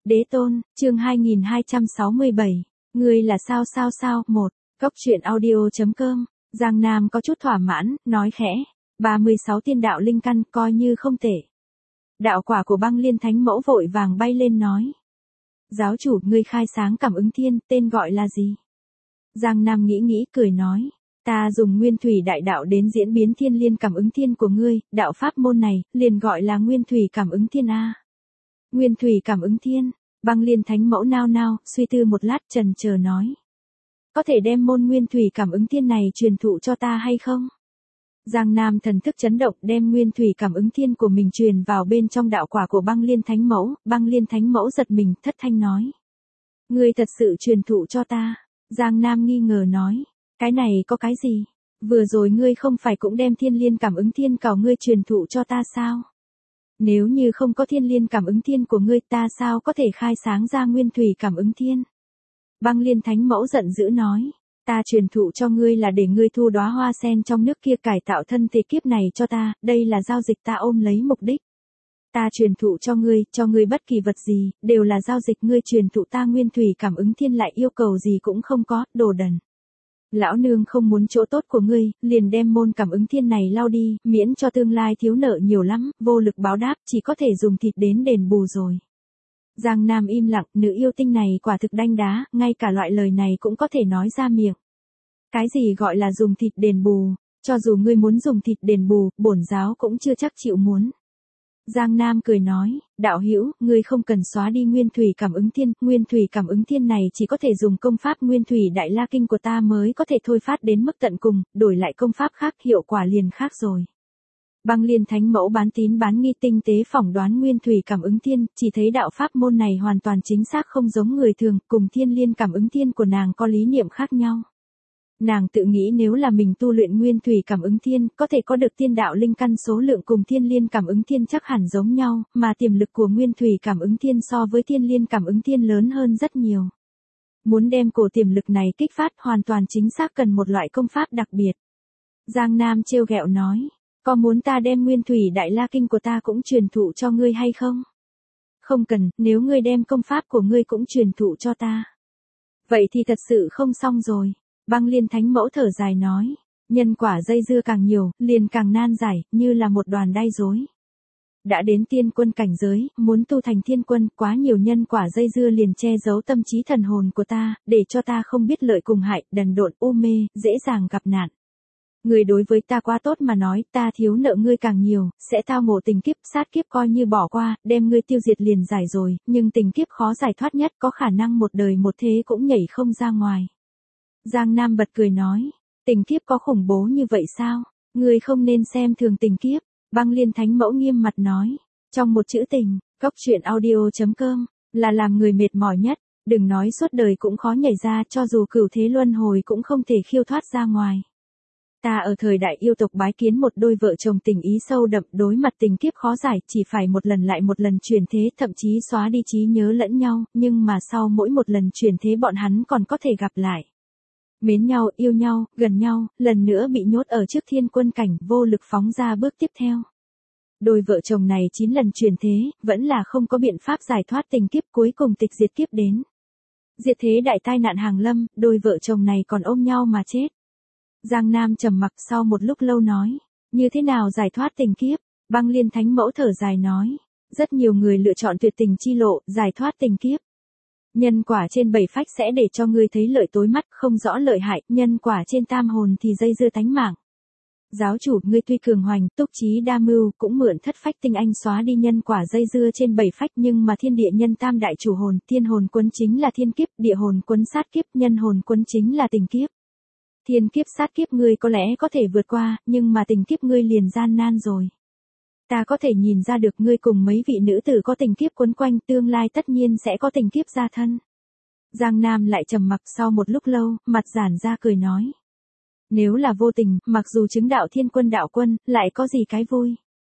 Đế tôn, chương 2267. Ngươi là sao, 1. Cốc truyện audio.com. Giang Nam có chút thỏa mãn, nói khẽ. 36 tiên đạo linh căn coi như không tệ. Đạo quả của Băng Liên Thánh Mẫu vội vàng bay lên nói. Giáo chủ, ngươi khai sáng cảm ứng thiên, tên gọi là gì? Giang Nam nghĩ cười nói. Ta dùng nguyên thủy đại đạo đến diễn biến thiên liên cảm ứng thiên của ngươi, đạo pháp môn này, liền gọi là nguyên thủy cảm ứng thiên A. Nguyên thủy cảm ứng thiên, Băng Liên Thánh Mẫu nao, suy tư một lát chần chờ nói. Có thể đem môn nguyên thủy cảm ứng thiên này truyền thụ cho ta hay không? Giang Nam thần thức chấn động đem nguyên thủy cảm ứng thiên của mình truyền vào bên trong đạo quả của Băng Liên Thánh Mẫu, Băng Liên Thánh Mẫu giật mình thất thanh nói. Ngươi thật sự truyền thụ cho ta, Giang Nam nghi ngờ nói. Cái này có cái gì? Vừa rồi ngươi không phải cũng đem thiên liên cảm ứng thiên cào ngươi truyền thụ cho ta sao? Nếu như không có thiên liên cảm ứng thiên của ngươi ta sao có thể khai sáng ra nguyên thủy cảm ứng thiên? Băng Liên Thánh Mẫu giận dữ nói. Ta truyền thụ cho ngươi là để ngươi thu đóa hoa sen trong nước kia cải tạo thân thể kiếp này cho ta, đây là giao dịch ta ôm lấy mục đích. Ta truyền thụ cho ngươi bất kỳ vật gì, đều là giao dịch ngươi truyền thụ ta nguyên thủy cảm ứng thiên lại yêu cầu gì cũng không có, đồ đần. Lão nương không muốn chỗ tốt của ngươi, liền đem môn cảm ứng thiên này lao đi, miễn cho tương lai thiếu nợ nhiều lắm, vô lực báo đáp, chỉ có thể dùng thịt đến đền bù rồi. Giang Nam im lặng, nữ yêu tinh này quả thực đanh đá, ngay cả loại lời này cũng có thể nói ra miệng. Cái gì gọi là dùng thịt đền bù, cho dù ngươi muốn dùng thịt đền bù, bổn giáo cũng chưa chắc chịu muốn. Giang Nam cười nói, đạo hữu, ngươi không cần xóa đi nguyên thủy cảm ứng thiên này chỉ có thể dùng công pháp nguyên thủy đại la kinh của ta mới có thể thôi phát đến mức tận cùng, đổi lại công pháp khác hiệu quả liền khác rồi. Băng Liên Thánh Mẫu bán tín bán nghi tinh tế phỏng đoán nguyên thủy cảm ứng thiên, chỉ thấy đạo pháp môn này hoàn toàn chính xác không giống người thường, cùng thiên liên cảm ứng thiên của nàng có lý niệm khác nhau. Nàng tự nghĩ nếu là mình tu luyện nguyên thủy cảm ứng thiên, có thể có được tiên đạo linh căn số lượng cùng thiên liên cảm ứng thiên chắc hẳn giống nhau, mà tiềm lực của nguyên thủy cảm ứng thiên so với thiên liên cảm ứng thiên lớn hơn rất nhiều. Muốn đem cổ tiềm lực này kích phát hoàn toàn chính xác cần một loại công pháp đặc biệt. Giang Nam trêu ghẹo nói, có muốn ta đem nguyên thủy đại la kinh của ta cũng truyền thụ cho ngươi hay không? Không cần, nếu ngươi đem công pháp của ngươi cũng truyền thụ cho ta. Vậy thì thật sự không xong rồi. Băng Liên Thánh Mẫu thở dài nói, nhân quả dây dưa càng nhiều, liền càng nan giải, như là một đoàn đay rối. Đã đến tiên quân cảnh giới, muốn tu thành thiên quân, quá nhiều nhân quả dây dưa liền che giấu tâm trí thần hồn của ta, để cho ta không biết lợi cùng hại, đần độn u mê, dễ dàng gặp nạn. Người đối với ta quá tốt mà nói, ta thiếu nợ ngươi càng nhiều, sẽ tao ngộ tình kiếp, sát kiếp coi như bỏ qua, đem ngươi tiêu diệt liền giải rồi, nhưng tình kiếp khó giải thoát nhất, có khả năng một đời một thế cũng nhảy không ra ngoài. Giang Nam bật cười nói, tình kiếp có khủng bố như vậy sao? Ngươi không nên xem thường tình kiếp. Băng Liên Thánh Mẫu nghiêm mặt nói, trong một chữ tình, cốc truyện audio.com, là làm người mệt mỏi nhất, đừng nói suốt đời cũng khó nhảy ra, cho dù cửu thế luân hồi cũng không thể khiêu thoát ra ngoài. Ta ở thời đại yêu tộc bái kiến một đôi vợ chồng tình ý sâu đậm, đối mặt tình kiếp khó giải, chỉ phải một lần lại một lần chuyển thế, thậm chí xóa đi trí nhớ lẫn nhau, nhưng mà sau mỗi một lần chuyển thế bọn hắn còn có thể gặp lại. Mến nhau, yêu nhau, gần nhau, lần nữa bị nhốt ở trước thiên quân cảnh, vô lực phóng ra bước tiếp theo. Đôi vợ chồng này 9 lần chuyển thế, vẫn là không có biện pháp giải thoát tình kiếp, cuối cùng tịch diệt kiếp đến. Diệt thế đại tai nạn hàng lâm, đôi vợ chồng này còn ôm nhau mà chết. Giang Nam trầm mặc sau một lúc lâu nói, như thế nào giải thoát tình kiếp? Băng Liên Thánh Mẫu thở dài nói, rất nhiều người lựa chọn tuyệt tình chi lộ, giải thoát tình kiếp. Nhân quả trên 7 phách sẽ để cho ngươi thấy lợi tối mắt, không rõ lợi hại, nhân quả trên tam hồn thì dây dưa tánh mạng. Giáo chủ, ngươi tuy cường hoành, túc trí đa mưu, cũng mượn thất phách tinh anh xóa đi nhân quả dây dưa trên 7 phách, nhưng mà thiên địa nhân tam đại chủ hồn, thiên hồn quấn chính là thiên kiếp, địa hồn quấn sát kiếp, nhân hồn quấn chính là tình kiếp. Thiên kiếp sát kiếp ngươi có lẽ có thể vượt qua, nhưng mà tình kiếp ngươi liền gian nan rồi. Ta có thể nhìn ra được ngươi cùng mấy vị nữ tử có tình kiếp quấn quanh, tương lai tất nhiên sẽ có tình kiếp gia thân. Giang Nam lại trầm mặc sau một lúc lâu, mặt giãn ra cười nói. Nếu là vô tình, mặc dù chứng đạo thiên quân đạo quân, lại có gì cái vui.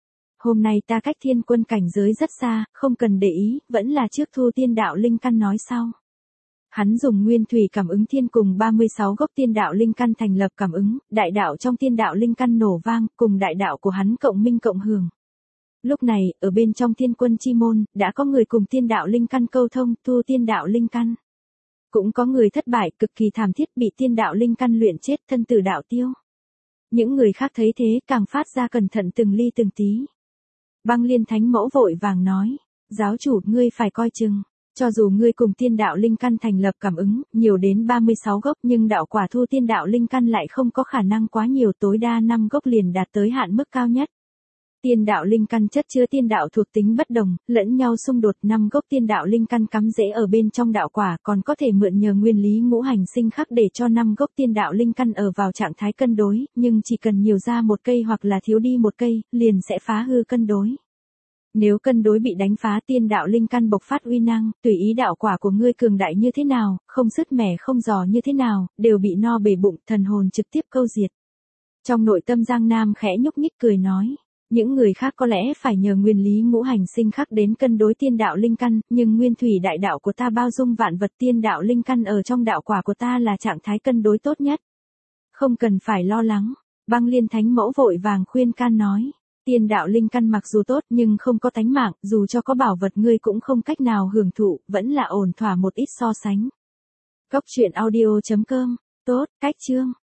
Hôm nay ta cách thiên quân cảnh giới rất xa, không cần để ý, vẫn là trước thu tiên đạo linh căn nói sau. Hắn dùng nguyên thủy cảm ứng thiên cùng 36 gốc tiên đạo linh căn thành lập cảm ứng, đại đạo trong tiên đạo linh căn nổ vang, cùng đại đạo của hắn cộng minh cộng hưởng. Lúc này, ở bên trong Thiên Quân Chi Môn, đã có người cùng tiên đạo linh căn câu thông, tu tiên đạo linh căn. Cũng có người thất bại, cực kỳ thảm thiết bị tiên đạo linh căn luyện chết, thân tử đạo tiêu. Những người khác thấy thế càng phát ra cẩn thận từng ly từng tí. Băng Liên Thánh Mẫu vội vàng nói, giáo chủ, ngươi phải coi chừng. Cho dù ngươi cùng tiên đạo linh căn thành lập cảm ứng, nhiều đến 36 gốc nhưng đạo quả thu tiên đạo linh căn lại không có khả năng quá nhiều, tối đa 5 gốc liền đạt tới hạn mức cao nhất. Tiên đạo linh căn chất chứa tiên đạo thuộc tính bất đồng, lẫn nhau xung đột, 5 gốc tiên đạo linh căn cắm rễ ở bên trong đạo quả, còn có thể mượn nhờ nguyên lý ngũ hành sinh khắc để cho 5 gốc tiên đạo linh căn ở vào trạng thái cân đối, nhưng chỉ cần nhiều ra một cây hoặc là thiếu đi một cây, liền sẽ phá hư cân đối. Nếu cân đối bị đánh phá, tiên đạo linh căn bộc phát uy năng, tùy ý đạo quả của ngươi cường đại như thế nào, không sứt mẻ không giò như thế nào, đều bị no bể bụng, thần hồn trực tiếp câu diệt. Trong nội tâm Giang Nam khẽ nhúc nhích cười nói, những người khác có lẽ phải nhờ nguyên lý ngũ hành sinh khắc đến cân đối tiên đạo linh căn, nhưng nguyên thủy đại đạo của ta bao dung vạn vật, tiên đạo linh căn ở trong đạo quả của ta là trạng thái cân đối tốt nhất. Không cần phải lo lắng. Băng Liên Thánh Mẫu vội vàng khuyên can nói, tiên đạo linh căn mặc dù tốt nhưng không có tánh mạng, dù cho có bảo vật ngươi cũng không cách nào hưởng thụ, vẫn là ổn thỏa một ít so sánh. Cốc truyện audio.com. Tốt, cách chương.